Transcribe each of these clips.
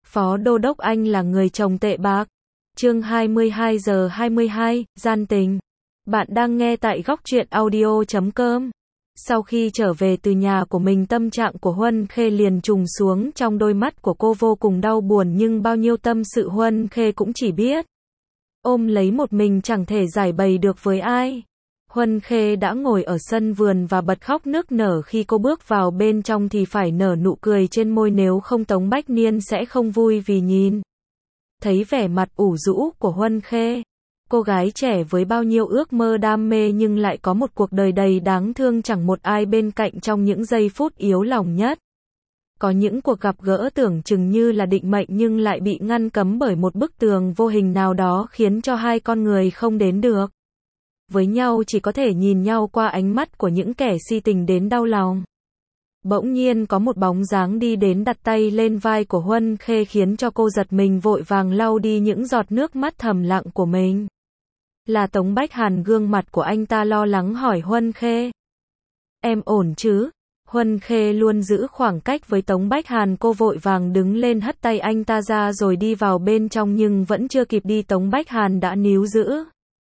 Phó Đô đốc anh là người chồng tệ bạc. Chương 22 giờ 22, gian tình. Bạn đang nghe tại góc truyện audio.com. Sau khi trở về từ nhà của mình, tâm trạng của Huân Khê liền trùng xuống, trong đôi mắt của cô vô cùng đau buồn, nhưng bao nhiêu tâm sự Huân Khê cũng chỉ biết ôm lấy một mình, chẳng thể giải bày được với ai. Huân Khê đã ngồi ở sân vườn và bật khóc nức nở. Khi cô bước vào bên trong thì phải nở nụ cười trên môi, nếu không Tống Bách Niên sẽ không vui vì nhìn thấy vẻ mặt ủ rũ của Huân Khê. Cô gái trẻ với bao nhiêu ước mơ đam mê nhưng lại có một cuộc đời đầy đáng thương, chẳng một ai bên cạnh trong những giây phút yếu lòng nhất. Có những cuộc gặp gỡ tưởng chừng như là định mệnh nhưng lại bị ngăn cấm bởi một bức tường vô hình nào đó, khiến cho hai con người không đến được với nhau, chỉ có thể nhìn nhau qua ánh mắt của những kẻ si tình đến đau lòng. Bỗng nhiên có một bóng dáng đi đến, đặt tay lên vai của Huân Khê, khiến cho cô giật mình, vội vàng lau đi những giọt nước mắt thầm lặng của mình. Là Tống Bách Hàn. Gương mặt của anh ta lo lắng hỏi Huân Khê: "Em ổn chứ?" Huân Khê luôn giữ khoảng cách với Tống Bách Hàn, cô vội vàng đứng lên hất tay anh ta ra rồi đi vào bên trong, nhưng vẫn chưa kịp đi, Tống Bách Hàn đã níu giữ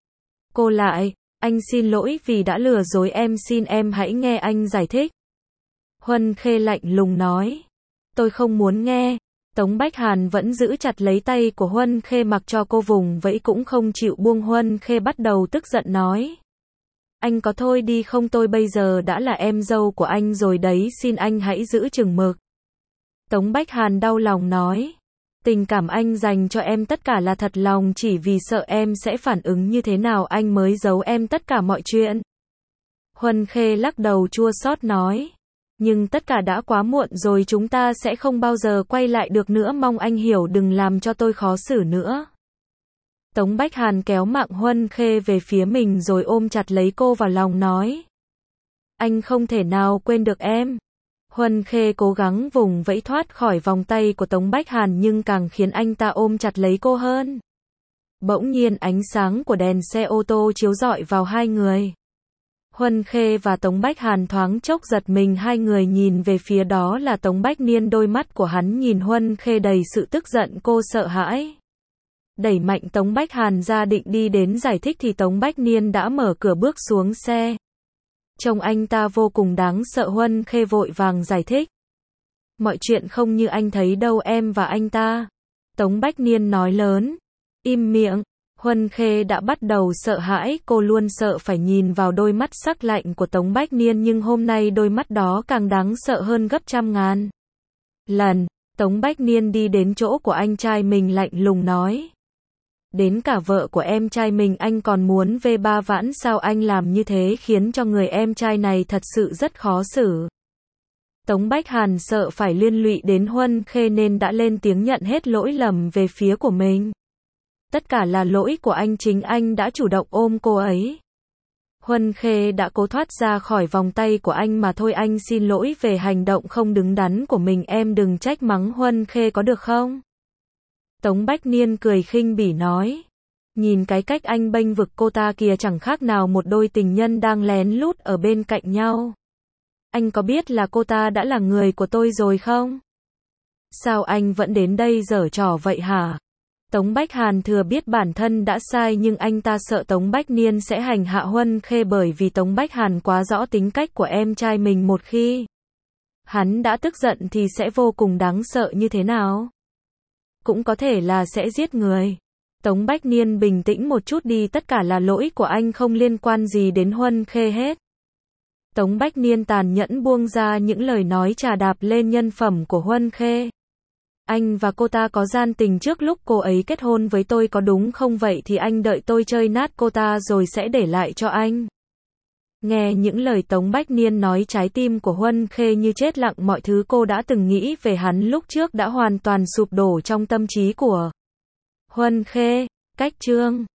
cô lại. "Anh xin lỗi vì đã lừa dối em, xin em hãy nghe anh giải thích." Huân Khê lạnh lùng nói. "Tôi không muốn nghe." Tống Bách Hàn vẫn giữ chặt lấy tay của Huân Khê, mặc cho cô vùng vẫy cũng không chịu buông. Huân Khê bắt đầu tức giận nói: "Anh có thôi đi không? Tôi bây giờ đã là em dâu của anh rồi đấy, xin anh hãy giữ chừng mực." Tống Bách Hàn đau lòng nói: "Tình cảm anh dành cho em tất cả là thật lòng, chỉ vì sợ em sẽ phản ứng như thế nào anh mới giấu em tất cả mọi chuyện." Huân Khê lắc đầu chua xót nói: "Nhưng tất cả đã quá muộn rồi, chúng ta sẽ không bao giờ quay lại được nữa, mong anh hiểu, đừng làm cho tôi khó xử nữa." Tống Bách Hàn kéo mạng Huân Khê về phía mình rồi ôm chặt lấy cô vào lòng nói: "Anh không thể nào quên được em." Huân Khê cố gắng vùng vẫy thoát khỏi vòng tay của Tống Bách Hàn, nhưng càng khiến anh ta ôm chặt lấy cô hơn. Bỗng nhiên ánh sáng của đèn xe ô tô chiếu rọi vào hai người. Huân Khê và Tống Bách Hàn thoáng chốc giật mình, hai người nhìn về phía đó là Tống Bách Niên. Đôi mắt của hắn nhìn Huân Khê đầy sự tức giận, cô sợ hãi đẩy mạnh Tống Bách Hàn ra định đi đến giải thích thì Tống Bách Niên đã mở cửa bước xuống xe. Trông anh ta vô cùng đáng sợ. Huân Khê vội vàng giải thích: "Mọi chuyện không như anh thấy đâu, em và anh ta." Tống Bách Niên nói lớn: "Im miệng." Huân Khê đã bắt đầu sợ hãi, cô luôn sợ phải nhìn vào đôi mắt sắc lạnh của Tống Bách Niên, nhưng hôm nay đôi mắt đó càng đáng sợ hơn gấp trăm ngàn lần. Tống Bách Niên đi đến chỗ của anh trai mình, lạnh lùng nói: "Đến cả vợ của em trai mình anh còn muốn vê ba vãn sao? Anh làm như thế khiến cho người em trai này thật sự rất khó xử." Tống Bách Hàn sợ phải liên lụy đến Huân Khê nên đã lên tiếng nhận hết lỗi lầm về phía của mình. "Tất cả là lỗi của anh, chính anh đã chủ động ôm cô ấy." Huân Khê đã cố thoát ra khỏi vòng tay của anh mà thôi. "Anh xin lỗi về hành động không đứng đắn của mình, em đừng trách mắng Huân Khê có được không?" Tống Bách Niên cười khinh bỉ nói: "Nhìn cái cách anh bênh vực cô ta kìa, chẳng khác nào một đôi tình nhân đang lén lút ở bên cạnh nhau. Anh có biết là cô ta đã là người của tôi rồi không? Sao anh vẫn đến đây giở trò vậy hả?" Tống Bách Hàn thừa biết bản thân đã sai, nhưng anh ta sợ Tống Bách Niên sẽ hành hạ Huân Khê, bởi vì Tống Bách Hàn quá rõ tính cách của em trai mình, một khi hắn đã tức giận thì sẽ vô cùng đáng sợ như thế nào. Cũng có thể là sẽ giết người. Tống Bách Niên bình tĩnh một chút đi, tất cả là lỗi của anh, không liên quan gì đến Huân Khê hết. Tống Bách Niên tàn nhẫn buông ra những lời nói chà đạp lên nhân phẩm của Huân Khê. "Anh và cô ta có gian tình trước lúc cô ấy kết hôn với tôi, có đúng không? Vậy thì anh đợi tôi chơi nát cô ta rồi sẽ để lại cho anh." Nghe những lời Tống Bách Niên nói, trái tim của Huân Khê như chết lặng, mọi thứ cô đã từng nghĩ về hắn lúc trước đã hoàn toàn sụp đổ trong tâm trí của Huân Khê. Cách chương